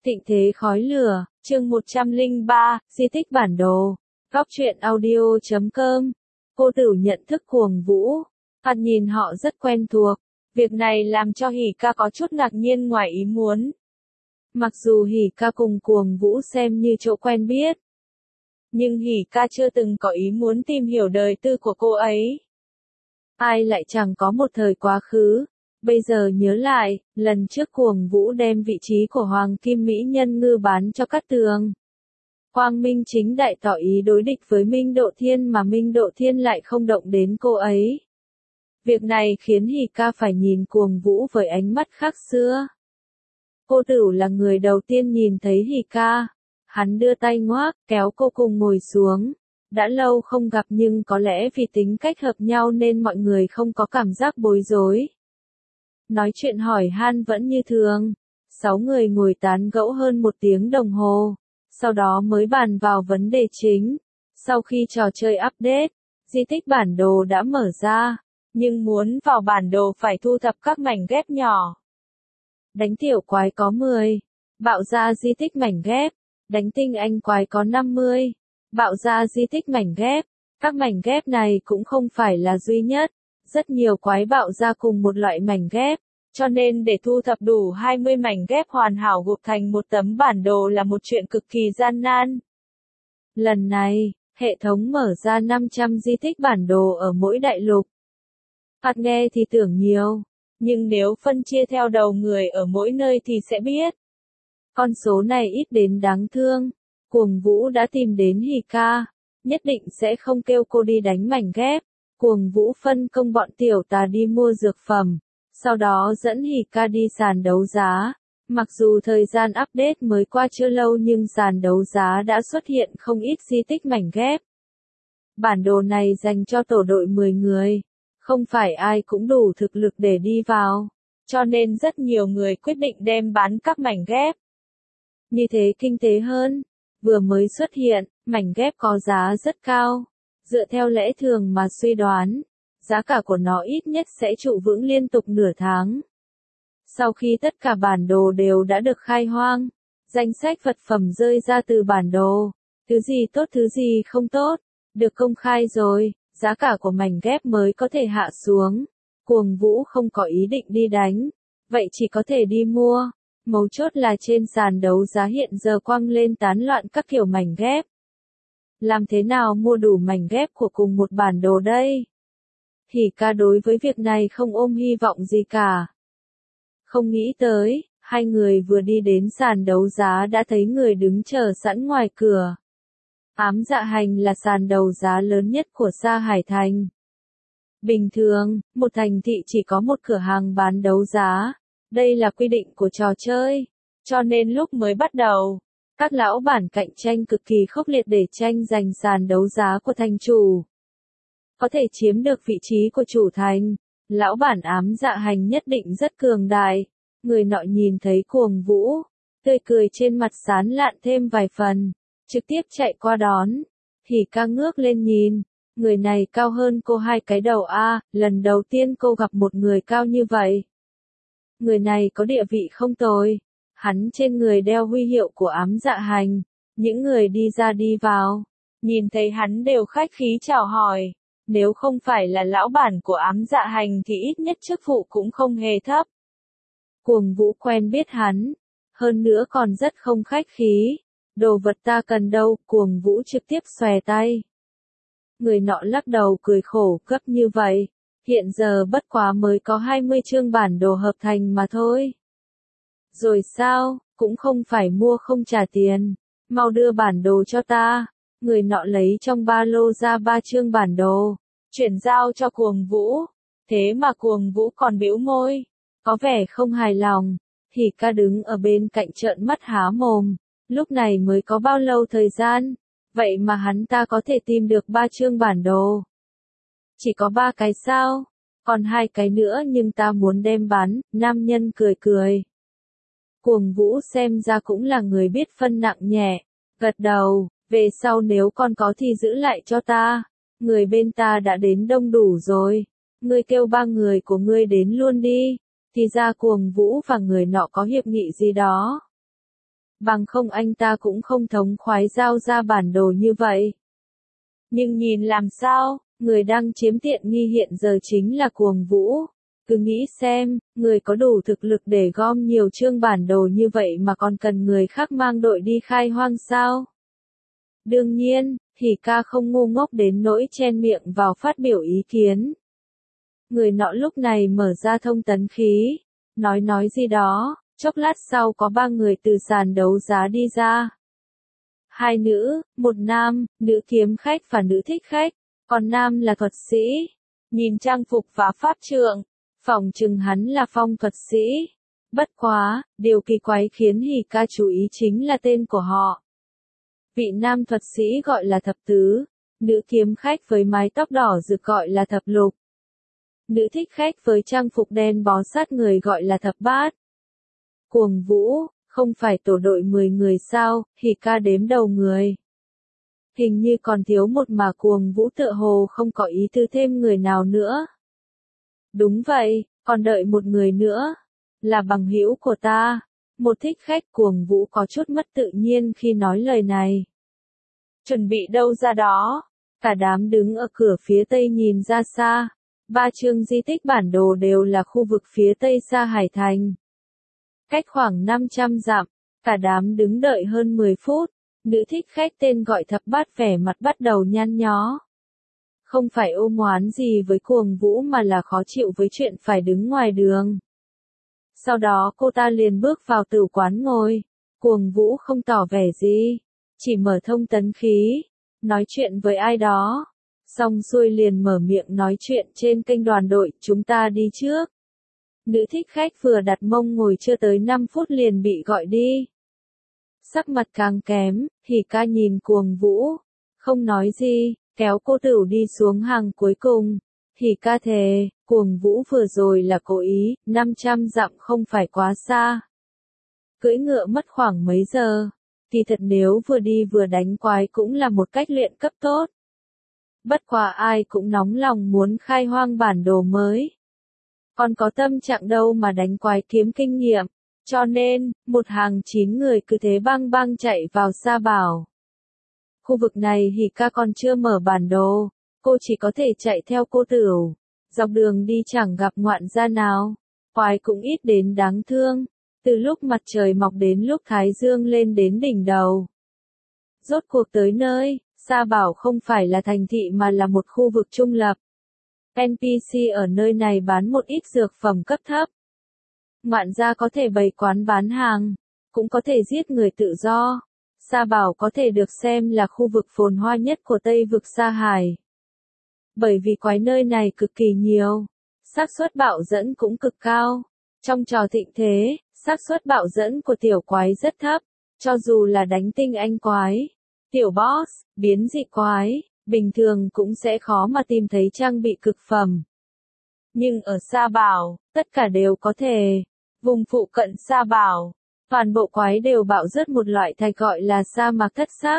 Thịnh thế khói lửa, chương 103, di tích bản đồ. Góc truyện audio.com. Cô Tửu nhận thức Cuồng Vũ. Thoạt nhìn họ rất quen thuộc. Việc này làm cho Hỉ Ca có chút ngạc nhiên ngoài ý muốn. Mặc dù Hỉ Ca cùng Cuồng Vũ xem như chỗ quen biết, nhưng Hỉ Ca chưa từng có ý muốn tìm hiểu đời tư của cô ấy. Ai lại chẳng có một thời quá khứ. Bây giờ nhớ lại, lần trước Cuồng Vũ đem vị trí của Hoàng Kim Mỹ Nhân Ngư bán cho Cát Tường. Quang Minh chính đại tỏ ý đối địch với Minh Độ Thiên mà Minh Độ Thiên lại không động đến cô ấy. Việc này khiến Hỉ Ca phải nhìn Cuồng Vũ với ánh mắt khác xưa. Cô Tửu là người đầu tiên nhìn thấy Hỉ Ca. Hắn đưa tay ngoác, kéo cô cùng ngồi xuống. Đã lâu không gặp nhưng có lẽ vì tính cách hợp nhau nên mọi người không có cảm giác bối rối. Nói chuyện hỏi han vẫn như thường. 6 người ngồi tán gẫu hơn 1 tiếng đồng hồ. Sau đó mới bàn vào vấn đề chính. Sau khi trò chơi update, di tích bản đồ đã mở ra. Nhưng muốn vào bản đồ phải thu thập các mảnh ghép nhỏ. Đánh tiểu quái có 10. Bạo ra di tích mảnh ghép. Đánh tinh anh quái có 50. Bạo ra di tích mảnh ghép. Các mảnh ghép này cũng không phải là duy nhất. Rất nhiều quái bạo ra cùng một loại mảnh ghép, cho nên để thu thập đủ 20 mảnh ghép hoàn hảo gộp thành một tấm bản đồ là một chuyện cực kỳ gian nan. Lần này, hệ thống mở ra 500 di tích bản đồ ở mỗi đại lục. Thoạt nghe thì tưởng nhiều, nhưng nếu phân chia theo đầu người ở mỗi nơi thì sẽ biết. Con số này ít đến đáng thương. Cuồng Vũ đã tìm đến Hỉ Ca, nhất định sẽ không kêu cô đi đánh mảnh ghép. Cuồng Vũ phân công bọn tiểu tà đi mua dược phẩm, sau đó dẫn Hỉ Ca đi sàn đấu giá. Mặc dù thời gian update mới qua chưa lâu nhưng sàn đấu giá đã xuất hiện không ít di tích mảnh ghép. Bản đồ này dành cho tổ đội 10 người, không phải ai cũng đủ thực lực để đi vào, cho nên rất nhiều người quyết định đem bán các mảnh ghép. Như thế kinh tế hơn, vừa mới xuất hiện, mảnh ghép có giá rất cao. Dựa theo lẽ thường mà suy đoán, giá cả của nó ít nhất sẽ trụ vững liên tục nửa tháng. Sau khi tất cả bản đồ đều đã được khai hoang, danh sách vật phẩm rơi ra từ bản đồ, thứ gì tốt thứ gì không tốt, được công khai rồi, giá cả của mảnh ghép mới có thể hạ xuống. Cuồng Vũ không có ý định đi đánh, vậy chỉ có thể đi mua. Mấu chốt là trên sàn đấu giá hiện giờ quăng lên tán loạn các kiểu mảnh ghép. Làm thế nào mua đủ mảnh ghép của cùng một bản đồ đây? Hỉ Ca đối với việc này không ôm hy vọng gì cả. Không nghĩ tới, hai người vừa đi đến sàn đấu giá đã thấy người đứng chờ sẵn ngoài cửa. Ám Dạ Hành là sàn đấu giá lớn nhất của Sa Hải Thành. Bình thường, một thành thị chỉ có một cửa hàng bán đấu giá. Đây là quy định của trò chơi. Cho nên lúc mới bắt đầu, các lão bản cạnh tranh cực kỳ khốc liệt để tranh giành sàn đấu giá của thành chủ. Có thể chiếm được vị trí của chủ thành, lão bản Ám Dạ Hành nhất định rất cường đại. Người nọ nhìn thấy Cuồng Vũ, tươi cười trên mặt sán lạn thêm vài phần, trực tiếp chạy qua đón. Hỉ Ca ngước lên nhìn, người này cao hơn cô 2 cái đầu a, lần đầu tiên cô gặp một người cao như vậy. Người này có địa vị không tồi. Hắn trên người đeo huy hiệu của Ám Dạ Hành. Những người đi ra đi vào, nhìn thấy hắn đều khách khí chào hỏi. Nếu không phải là lão bản của Ám Dạ Hành thì ít nhất chức vụ cũng không hề thấp. Cuồng Vũ quen biết hắn, hơn nữa còn rất không khách khí. Đồ vật ta cần đâu? Cuồng Vũ trực tiếp xòe tay. Người nọ lắc đầu cười khổ, gấp như vậy. Hiện giờ bất quá mới có 20 chương bản đồ hợp thành mà thôi. Rồi sao, cũng không phải mua không trả tiền. Mau đưa bản đồ cho ta. Người nọ lấy trong ba lô ra 3 chương bản đồ, chuyển giao cho Cuồng Vũ. Thế mà Cuồng Vũ còn bĩu môi, có vẻ không hài lòng. Hỉ Ca đứng ở bên cạnh trợn mắt há mồm. Lúc này mới có bao lâu thời gian, vậy mà hắn ta có thể tìm được 3 chương bản đồ. Chỉ có 3 cái sao? Còn 2 cái nữa nhưng ta muốn đem bán. Nam nhân cười cười. Cuồng Vũ xem ra cũng là người biết phân nặng nhẹ. Gật đầu, về sau nếu con có thì giữ lại cho ta. Người bên ta đã đến đông đủ rồi. Ngươi kêu 3 người của ngươi đến luôn đi. Thì ra Cuồng Vũ và người nọ có hiệp nghị gì đó. bằng không anh ta cũng không thống khoái giao ra bản đồ như vậy. Nhưng nhìn làm sao, người đang chiếm tiện nghi hiện giờ chính là Cuồng Vũ. Cứ nghĩ xem, người có đủ thực lực để gom nhiều chương bản đồ như vậy mà còn cần người khác mang đội đi khai hoang sao? Đương nhiên, Hỉ Ca không ngu ngốc đến nỗi chen miệng vào phát biểu ý kiến. Người nọ lúc này mở ra thông tấn khí, nói gì đó, chốc lát sau có 3 người từ sàn đấu giá đi ra. 2 nữ, 1 nam, nữ kiếm khách và nữ thích khách, còn nam là thuật sĩ. Nhìn trang phục và pháp trượng, phỏng chừng hắn là phong thuật sĩ. Bất quá, điều kỳ quái khiến Hỉ Ca chú ý chính là tên của họ. Vị nam thuật sĩ gọi là Thập Tứ, nữ kiếm khách với mái tóc đỏ rực gọi là Thập Lục. Nữ thích khách với trang phục đen bó sát người gọi là Thập Bát. Cuồng Vũ, không phải tổ đội 10 người sao? Hỉ Ca đếm đầu người. Hình như còn thiếu một mà Cuồng Vũ tựa hồ không có ý tư thêm người nào nữa. Đúng vậy, còn đợi một người nữa. Là bằng hữu của ta. Một thích khách. Cuồng Vũ có chút mất tự nhiên khi nói lời này. Chuẩn bị đâu ra đó? Cả đám đứng ở cửa phía tây nhìn ra xa. 3 chương di tích bản đồ đều là khu vực phía tây xa Hải Thành. Cách khoảng 500 dặm, cả đám đứng đợi hơn 10 phút. Nữ thích khách tên gọi Thập Bát vẻ mặt bắt đầu nhăn nhó. Không phải ôm oán gì với Cuồng Vũ mà là khó chịu với chuyện phải đứng ngoài đường. Sau đó cô ta liền bước vào tử quán ngồi. Cuồng Vũ không tỏ vẻ gì, chỉ mở thông tấn khí, nói chuyện với ai đó. Xong xuôi liền mở miệng nói chuyện trên kênh đoàn đội, chúng ta đi trước. Nữ thích khách vừa đặt mông ngồi chưa tới 5 phút liền bị gọi đi. Sắc mặt càng kém, Hỉ Ca nhìn Cuồng Vũ, không nói gì, kéo cô tửu đi xuống hàng cuối cùng. Hỉ Ca thề, Cuồng Vũ vừa rồi là cố ý, 500 dặm không phải quá xa. Cưỡi ngựa mất khoảng mấy giờ, kỳ thật nếu vừa đi vừa đánh quái cũng là một cách luyện cấp tốt. Bất quá ai cũng nóng lòng muốn khai hoang bản đồ mới. Còn có tâm trạng đâu mà đánh quái kiếm kinh nghiệm, cho nên, một hàng 9 người cứ thế băng băng chạy vào Sa Bảo. Khu vực này Hỉ Ca còn chưa mở bản đồ, cô chỉ có thể chạy theo cô tửu. Dọc đường đi chẳng gặp ngoạn gia nào, quái cũng ít đến đáng thương, từ lúc mặt trời mọc đến lúc thái dương lên đến đỉnh đầu. Rốt cuộc tới nơi, Sa Bảo không phải là thành thị mà là một khu vực trung lập. NPC ở nơi này bán một ít dược phẩm cấp thấp. Ngoạn gia có thể bày quán bán hàng, cũng có thể giết người tự do. Sa Bảo có thể được xem là khu vực phồn hoa nhất của Tây vực Sa Hải. Bởi vì quái nơi này cực kỳ nhiều, xác suất bạo dẫn cũng cực cao. Trong trò thịnh thế, xác suất bạo dẫn của tiểu quái rất thấp, cho dù là đánh tinh anh quái, tiểu boss, biến dị quái, bình thường cũng sẽ khó mà tìm thấy trang bị cực phẩm. Nhưng ở Sa Bảo, tất cả đều có thể. Vùng phụ cận Sa Bảo, toàn bộ quái đều bạo rớt một loại thạch gọi là sa mạc thất xác.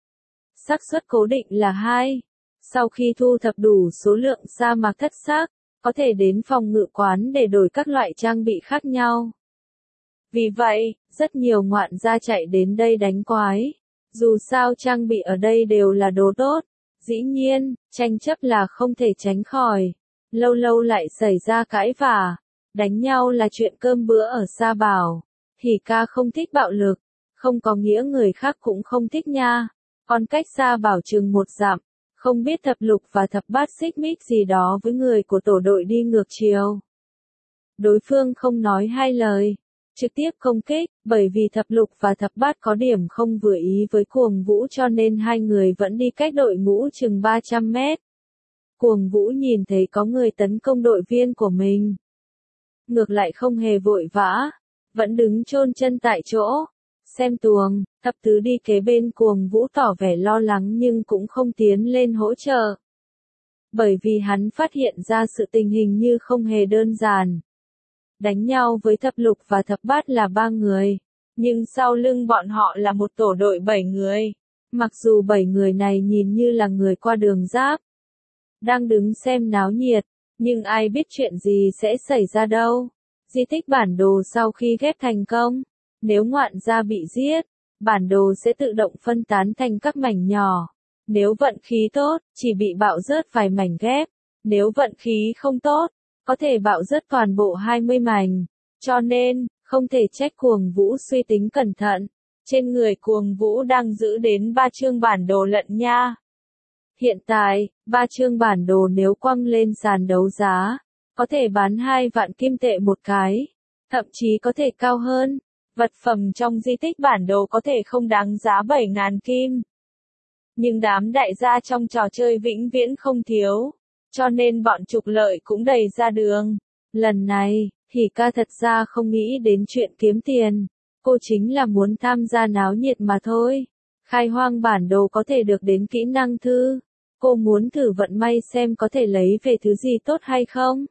Xác suất cố định là 2. Sau khi thu thập đủ số lượng sa mạc thất xác, có thể đến phòng ngự quán để đổi các loại trang bị khác nhau. Vì vậy, rất nhiều ngoạn gia chạy đến đây đánh quái. Dù sao trang bị ở đây đều là đồ tốt. Dĩ nhiên, tranh chấp là không thể tránh khỏi. Lâu lâu lại xảy ra cãi vã. Đánh nhau là chuyện cơm bữa ở Sa Bảo. Hỉ Ca không thích bạo lực, không có nghĩa người khác cũng không thích nha. Còn cách Sa Bảo chừng 1 dặm, không biết Thập Lục và Thập Bát xích mích gì đó với người của tổ đội đi ngược chiều. Đối phương không nói 2 lời, trực tiếp công kích, bởi vì Thập Lục và Thập Bát có điểm không vừa ý với Cuồng Vũ cho nên 2 người vẫn đi cách đội ngũ chừng 300 mét. Cuồng Vũ nhìn thấy có người tấn công đội viên của mình. Ngược lại không hề vội vã, vẫn đứng chôn chân tại chỗ, xem tuồng. Thập Tứ đi kế bên Cuồng Vũ tỏ vẻ lo lắng nhưng cũng không tiến lên hỗ trợ. Bởi vì hắn phát hiện ra sự tình hình như không hề đơn giản. Đánh nhau với Thập Lục và Thập Bát là 3 người, nhưng sau lưng bọn họ là một tổ đội 7 người. Mặc dù 7 người này nhìn như là người qua đường giáp, đang đứng xem náo nhiệt, nhưng ai biết chuyện gì sẽ xảy ra đâu. Di tích bản đồ sau khi ghép thành công, Nếu ngoạn gia bị giết, bản đồ sẽ tự động phân tán thành các mảnh nhỏ. Nếu vận khí tốt, chỉ bị bạo rớt vài mảnh ghép. Nếu vận khí không tốt, có thể bạo rớt toàn bộ 20 mảnh. Cho nên, không thể trách Cuồng Vũ suy tính cẩn thận. Trên người Cuồng Vũ đang giữ đến 3 chương bản đồ lận nha. Hiện tại, 3 chương bản đồ nếu quăng lên sàn đấu giá, có thể bán 2 vạn kim tệ một cái, thậm chí có thể cao hơn. Vật phẩm trong di tích bản đồ có thể không đáng giá 7.000 kim. Nhưng đám đại gia trong trò chơi vĩnh viễn không thiếu, cho nên bọn trục lợi cũng đầy ra đường. Lần này, Hỉ Ca thật ra không nghĩ đến chuyện kiếm tiền, cô chính là muốn tham gia náo nhiệt mà thôi. Khai hoang bản đồ có thể được đến kỹ năng thư, cô muốn thử vận may xem có thể lấy về thứ gì tốt hay không.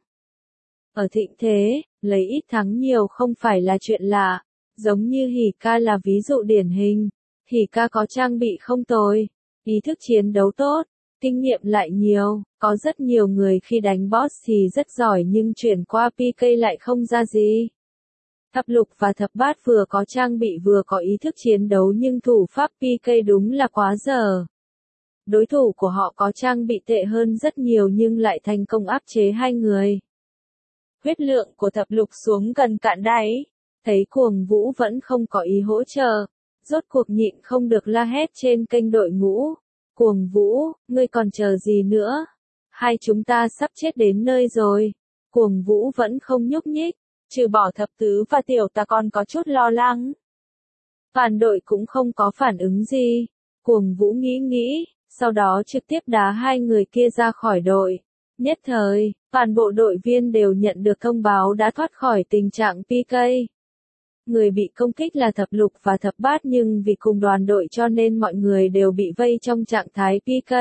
Ở thịnh thế, lấy ít thắng nhiều không phải là chuyện lạ, giống như Hỉ Ca là ví dụ điển hình. Hỉ Ca có trang bị không tồi, ý thức chiến đấu tốt, kinh nghiệm lại nhiều, có rất nhiều người khi đánh boss thì rất giỏi nhưng chuyển qua PK lại không ra gì. Thập lục và thập bát vừa có trang bị vừa có ý thức chiến đấu nhưng thủ pháp PK đúng là quá dở. Đối thủ của họ có trang bị tệ hơn rất nhiều nhưng lại thành công áp chế hai người. Huyết lượng của thập lục xuống gần cạn đáy, thấy Cuồng Vũ vẫn không có ý hỗ trợ, rốt cuộc nhịn không được la hét trên kênh đội ngũ. Cuồng Vũ, ngươi còn chờ gì nữa? Hai chúng ta sắp chết đến nơi rồi. Cuồng Vũ vẫn không nhúc nhích, trừ bỏ thập tứ và tiểu ta còn có chút lo lắng. Phản đội cũng không có phản ứng gì. Cuồng Vũ nghĩ, sau đó trực tiếp đá hai người kia ra khỏi đội. Nhất thời, toàn bộ đội viên đều nhận được thông báo đã thoát khỏi tình trạng PK. Người bị công kích là thập lục và thập bát nhưng vì cùng đoàn đội cho nên mọi người đều bị vây trong trạng thái PK.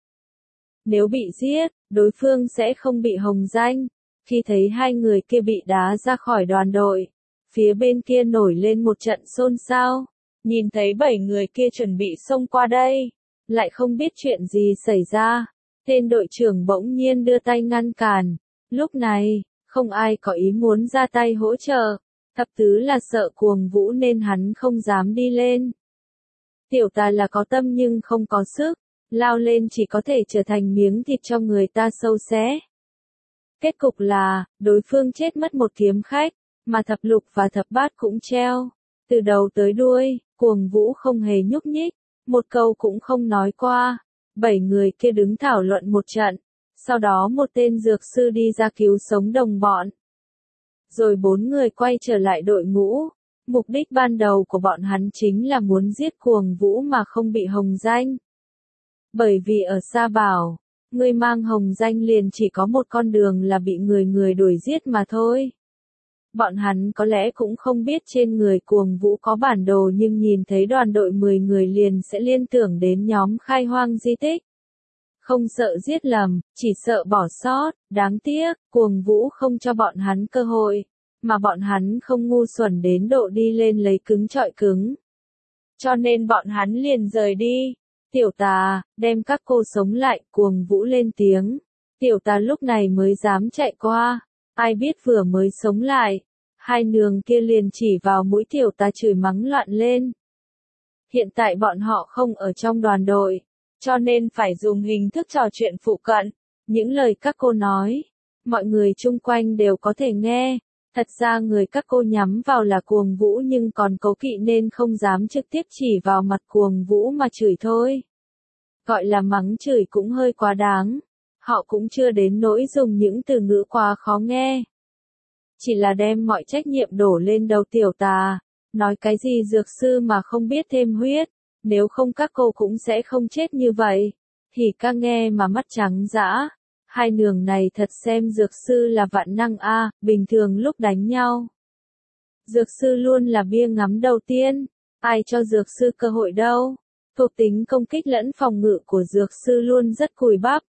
Nếu bị giết, đối phương sẽ không bị hồng danh. Khi thấy hai người kia bị đá ra khỏi đoàn đội, phía bên kia nổi lên một trận xôn xao. Nhìn thấy 7 người kia chuẩn bị xông qua đây, lại không biết chuyện gì xảy ra. Tên đội trưởng bỗng nhiên đưa tay ngăn cản. Lúc này, không ai có ý muốn ra tay hỗ trợ. Thập tứ là sợ Cuồng Vũ nên hắn không dám đi lên. Tiểu ta là có tâm nhưng không có sức, lao lên chỉ có thể trở thành miếng thịt cho người ta sâu xé. Kết cục là, đối phương chết mất một kiếm khách, mà thập lục và thập bát cũng treo. Từ đầu tới đuôi, Cuồng Vũ không hề nhúc nhích, một câu cũng không nói qua. 7 người kia đứng thảo luận một trận, sau đó một tên dược sư đi ra cứu sống đồng bọn. Rồi 4 người quay trở lại đội ngũ. Mục đích ban đầu của bọn hắn chính là muốn giết Cuồng Vũ mà không bị hồng danh. Bởi vì ở Sa Bảo, người mang hồng danh liền chỉ có một con đường là bị người đuổi giết mà thôi. Bọn hắn có lẽ cũng không biết trên người Cuồng Vũ có bản đồ nhưng nhìn thấy đoàn đội 10 người liền sẽ liên tưởng đến nhóm khai hoang di tích. Không sợ giết lầm, chỉ sợ bỏ sót. Đáng tiếc, Cuồng Vũ không cho bọn hắn cơ hội, mà bọn hắn không ngu xuẩn đến độ đi lên lấy cứng trọi cứng. Cho nên bọn hắn liền rời đi. Tiểu tà, đem các cô sống lại. Cuồng Vũ lên tiếng. Tiểu tà lúc này mới dám chạy qua. Ai biết vừa mới sống lại, hai nương kia liền chỉ vào mũi tiểu tà chửi mắng loạn lên. Hiện tại bọn họ không ở trong đoàn đội, cho nên phải dùng hình thức trò chuyện phụ cận. Những lời các cô nói, mọi người chung quanh đều có thể nghe. Thật ra người các cô nhắm vào là Cuồng Vũ nhưng còn cố kỵ nên không dám trực tiếp chỉ vào mặt Cuồng Vũ mà chửi thôi. Gọi là mắng chửi cũng hơi quá đáng. Họ cũng chưa đến nỗi dùng những từ ngữ quá khó nghe. Chỉ là đem mọi trách nhiệm đổ lên đầu tiểu tà. Nói cái gì dược sư mà không biết thêm huyết. Nếu không các cô cũng sẽ không chết như vậy. Thì ca nghe mà mắt trắng dã. Hai nường này thật xem dược sư là vạn năng a, bình thường lúc đánh nhau. Dược sư luôn là bia ngắm đầu tiên. Ai cho dược sư cơ hội đâu. Thuộc tính công kích lẫn phòng ngự của dược sư luôn rất cùi bắp.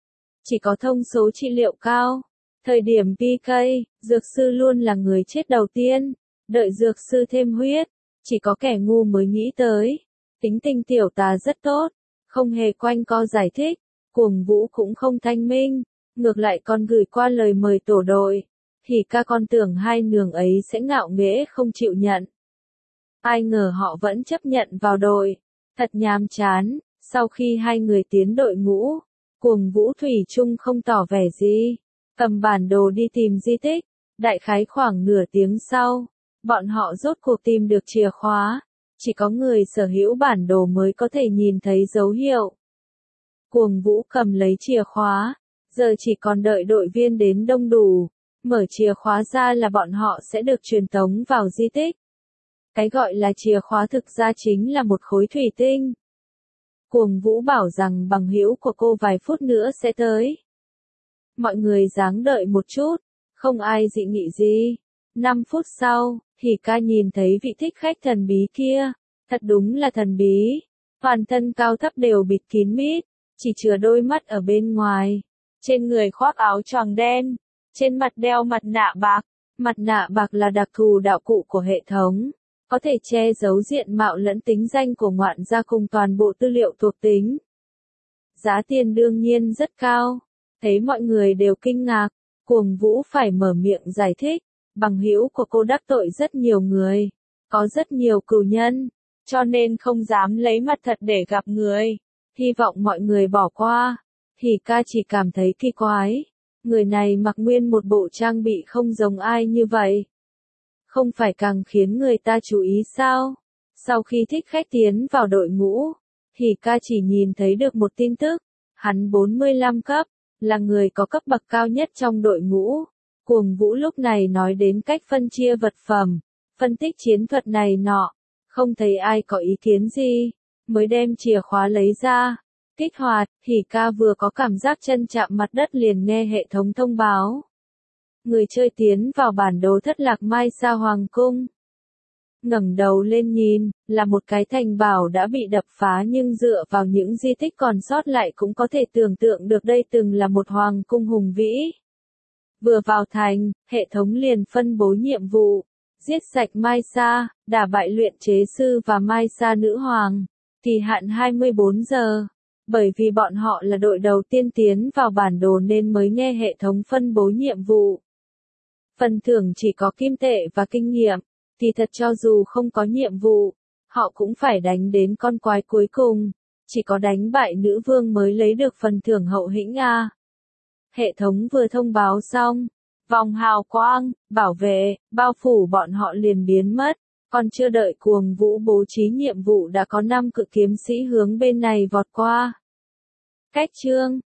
Chỉ có thông số trị liệu cao. Thời điểm PK, dược sư luôn là người chết đầu tiên. Đợi dược sư thêm huyết, chỉ có kẻ ngu mới nghĩ tới. Tính tình tiểu tà rất tốt, không hề quanh co giải thích. Cuồng Vũ cũng không thanh minh, ngược lại còn gửi qua lời mời tổ đội. Thì ca con tưởng hai nường ấy sẽ ngạo nghễ không chịu nhận. Ai ngờ họ vẫn chấp nhận vào đội. Thật nhàm chán, sau khi hai người tiến đội ngũ, Cuồng Vũ thủy chung không tỏ vẻ gì, cầm bản đồ đi tìm di tích. Đại khái khoảng nửa tiếng sau, bọn họ rốt cuộc tìm được chìa khóa, chỉ có người sở hữu bản đồ mới có thể nhìn thấy dấu hiệu. Cuồng Vũ cầm lấy chìa khóa, giờ chỉ còn đợi đội viên đến đông đủ, mở chìa khóa ra là bọn họ sẽ được truyền tống vào di tích. Cái gọi là chìa khóa thực ra chính là một khối thủy tinh. Cuồng Vũ bảo rằng bằng hữu của cô vài phút nữa sẽ tới. Mọi người ráng đợi một chút, không ai dị nghị gì. 5 phút sau, thì ca nhìn thấy vị thích khách thần bí kia. Thật đúng là thần bí. Toàn thân cao thấp đều bịt kín mít, chỉ chừa đôi mắt ở bên ngoài. Trên người khoác áo choàng đen, trên mặt đeo mặt nạ bạc. Mặt nạ bạc là đặc thù đạo cụ của hệ thống, có thể che giấu diện mạo lẫn tính danh của ngoạn gia cùng toàn bộ tư liệu thuộc tính. Giá tiền đương nhiên rất cao. Thấy mọi người đều kinh ngạc, Cuồng Vũ phải mở miệng giải thích. Bằng hữu của cô đắc tội rất nhiều người, có rất nhiều cừu nhân, cho nên không dám lấy mặt thật để gặp người. Hy vọng mọi người bỏ qua. Thì ca chỉ cảm thấy kỳ quái. Người này mặc nguyên một bộ trang bị không giống ai như vậy. Không phải càng khiến người ta chú ý sao? Sau khi thích khách tiến vào đội ngũ, thì ca chỉ nhìn thấy được một tin tức. Hắn 45 cấp, là người có cấp bậc cao nhất trong đội ngũ. Cuồng Vũ lúc này nói đến cách phân chia vật phẩm, phân tích chiến thuật này nọ. Không thấy ai có ý kiến gì, mới đem chìa khóa lấy ra. Kích hoạt, thì ca vừa có cảm giác chân chạm mặt đất liền nghe hệ thống thông báo. Người chơi tiến vào bản đồ thất lạc Mai Sa Hoàng Cung. Ngẩng đầu lên nhìn, là một cái thành bảo đã bị đập phá nhưng dựa vào những di tích còn sót lại cũng có thể tưởng tượng được đây từng là một hoàng cung hùng vĩ. Vừa vào thành, hệ thống liền phân bố nhiệm vụ, giết sạch Mai Sa, đả bại luyện chế sư và Mai Sa nữ hoàng, kỳ hạn 24 giờ. Bởi vì bọn họ là đội đầu tiên tiến vào bản đồ nên mới nghe hệ thống phân bố nhiệm vụ. Phần thưởng chỉ có kim tệ và kinh nghiệm, thì thật cho dù không có nhiệm vụ, họ cũng phải đánh đến con quái cuối cùng, chỉ có đánh bại nữ vương mới lấy được phần thưởng hậu hĩnh a. Hệ thống vừa thông báo xong, vòng hào quang, bảo vệ, bao phủ bọn họ liền biến mất, còn chưa đợi Cuồng Vũ bố trí nhiệm vụ đã có 5 cự kiếm sĩ hướng bên này vọt qua. Cách chương